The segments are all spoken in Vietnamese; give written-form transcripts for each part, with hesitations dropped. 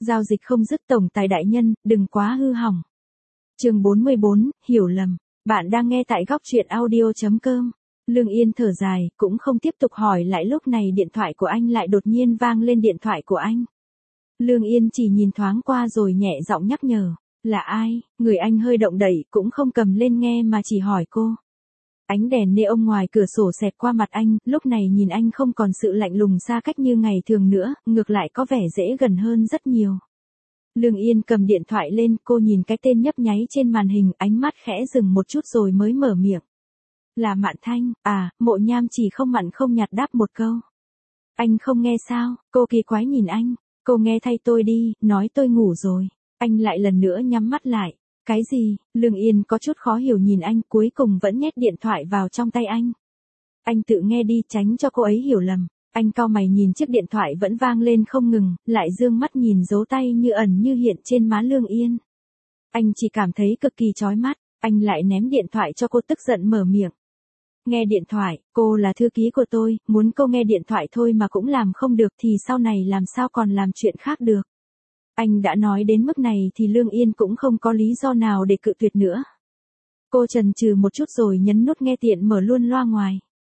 Giao dịch không dứt tổng tài đại nhân, đừng quá hư hỏng. Chương 44, hiểu lầm. Bạn đang nghe tại góc truyện audio.com. Lương Yên thở dài, cũng không tiếp tục hỏi lại, lúc này điện thoại của anh lại đột nhiên vang lên. Điện thoại của anh. Lương Yên chỉ nhìn thoáng qua rồi nhẹ giọng nhắc nhở. Là ai? Người anh hơi động đậy, cũng không cầm lên nghe mà chỉ hỏi cô. Ánh đèn neon ngoài cửa sổ xẹt qua mặt anh, lúc này nhìn anh không còn sự lạnh lùng xa cách như ngày thường nữa, ngược lại có vẻ dễ gần hơn rất nhiều. Lương Yên cầm điện thoại lên, cô nhìn cái tên nhấp nháy trên màn hình, ánh mắt khẽ dừng một chút rồi mới mở miệng. Là Mạn Thanh, à, Mộ Nham chỉ không mặn không nhạt đáp một câu. Anh không nghe sao? Cô kỳ quái nhìn anh. Cô nghe thay tôi đi, nói tôi ngủ rồi. Anh lại lần nữa nhắm mắt lại. Cái gì? Lương Yên có chút khó hiểu nhìn anh, cuối cùng vẫn nhét điện thoại vào trong tay anh. Anh tự nghe đi, tránh cho cô ấy hiểu lầm. Anh cau mày nhìn chiếc điện thoại vẫn vang lên không ngừng, lại dương mắt nhìn dấu tay như ẩn như hiện trên má Lương Yên. Anh chỉ cảm thấy cực kỳ chói mắt, anh lại ném điện thoại cho cô, tức giận mở miệng. Nghe điện thoại, cô là thư ký của tôi, muốn cô nghe điện thoại thôi mà cũng làm không được thì sau này làm sao còn làm chuyện khác được. Anh đã nói đến mức này thì Lương Yên cũng không có lý do nào để cự tuyệt nữa. Cô chần chừ một chút rồi nhấn nút nghe tiện mở luôn loa ngoài.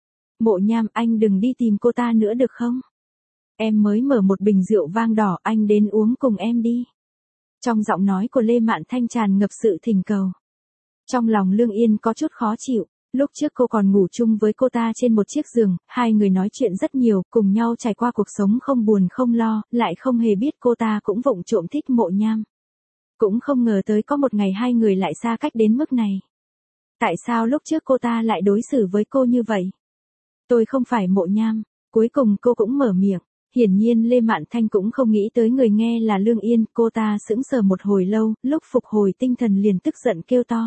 Mộ Nham, anh đừng đi tìm cô ta nữa được không? Em mới mở một bình rượu vang đỏ, anh đến uống cùng em đi. Trong giọng nói của Lê Mạn Thanh tràn ngập sự thỉnh cầu. Trong lòng Lương Yên có chút khó chịu. Lúc trước cô còn ngủ chung với cô ta trên một chiếc giường, hai người nói chuyện rất nhiều, cùng nhau trải qua cuộc sống không buồn không lo, lại không hề biết cô ta cũng vụng trộm thích Mộ Nham. Cũng không ngờ tới có một ngày hai người lại xa cách đến mức này. Tại sao lúc trước cô ta lại đối xử với cô như vậy? Tôi không phải Mộ Nham. Cuối cùng cô cũng mở miệng. Hiển nhiên Lê Mạn Thanh cũng không nghĩ tới người nghe là Lương Yên, cô ta sững sờ một hồi lâu, lúc phục hồi tinh thần liền tức giận kêu to.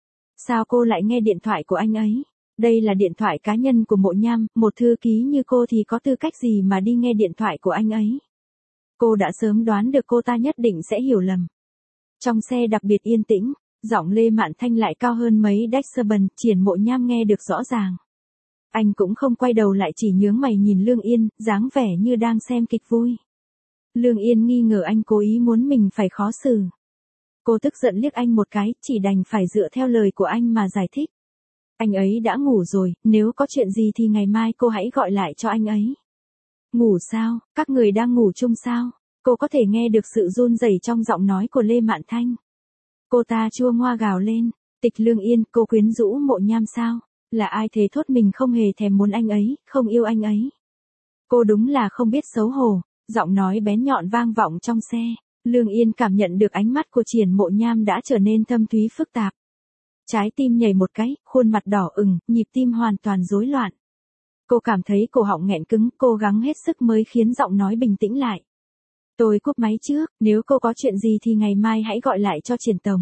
Sao cô lại nghe điện thoại của anh ấy? Đây là điện thoại cá nhân của Mộ Nham, một thư ký như cô thì có tư cách gì mà đi nghe điện thoại của anh ấy? Cô đã sớm đoán được cô ta nhất định sẽ hiểu lầm. Trong xe đặc biệt yên tĩnh, giọng Lê Mạn Thanh lại cao hơn mấy decibel, Triển Mộ Nham nghe được rõ ràng. Anh cũng không quay đầu lại, chỉ nhướng mày nhìn Lương Yên, dáng vẻ như đang xem kịch vui. Lương Yên nghi ngờ anh cố ý muốn mình phải khó xử. Cô tức giận liếc anh một cái, chỉ đành phải dựa theo lời của anh mà giải thích. Anh ấy đã ngủ rồi, nếu có chuyện gì thì ngày mai cô hãy gọi lại cho anh ấy. Ngủ sao? Các người đang ngủ chung sao? Cô có thể nghe được sự run rẩy trong giọng nói của Lê Mạn Thanh. Cô ta chua ngoa gào lên. Tịch Lương Yên, cô quyến rũ Mộ Nham sao? Là ai thế thốt mình không hề thèm muốn anh ấy, không yêu anh ấy. Cô đúng là không biết xấu hổ. Giọng nói bén nhọn vang vọng trong xe. Lương Yên cảm nhận được ánh mắt của Triển Mộ Nham đã trở nên thâm thúy phức tạp. Trái tim nhảy một cái, khuôn mặt đỏ ửng, nhịp tim hoàn toàn rối loạn. Cô cảm thấy cổ họng nghẹn cứng, cố gắng hết sức mới khiến giọng nói bình tĩnh lại. Tôi cúp máy trước, nếu cô có chuyện gì thì ngày mai hãy gọi lại cho Triển tổng.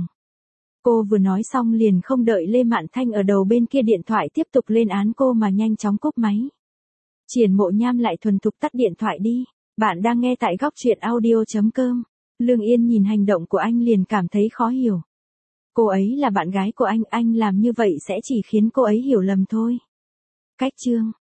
Cô vừa nói xong liền không đợi Lê Mạn Thanh ở đầu bên kia điện thoại tiếp tục lên án cô mà nhanh chóng cúp máy. Triển Mộ Nham lại thuần thục tắt điện thoại đi. Bạn đang nghe tại góc truyện audio.com. Lương Yên nhìn hành động của anh liền cảm thấy khó hiểu. Cô ấy là bạn gái của anh làm như vậy sẽ chỉ khiến cô ấy hiểu lầm thôi. Cách chương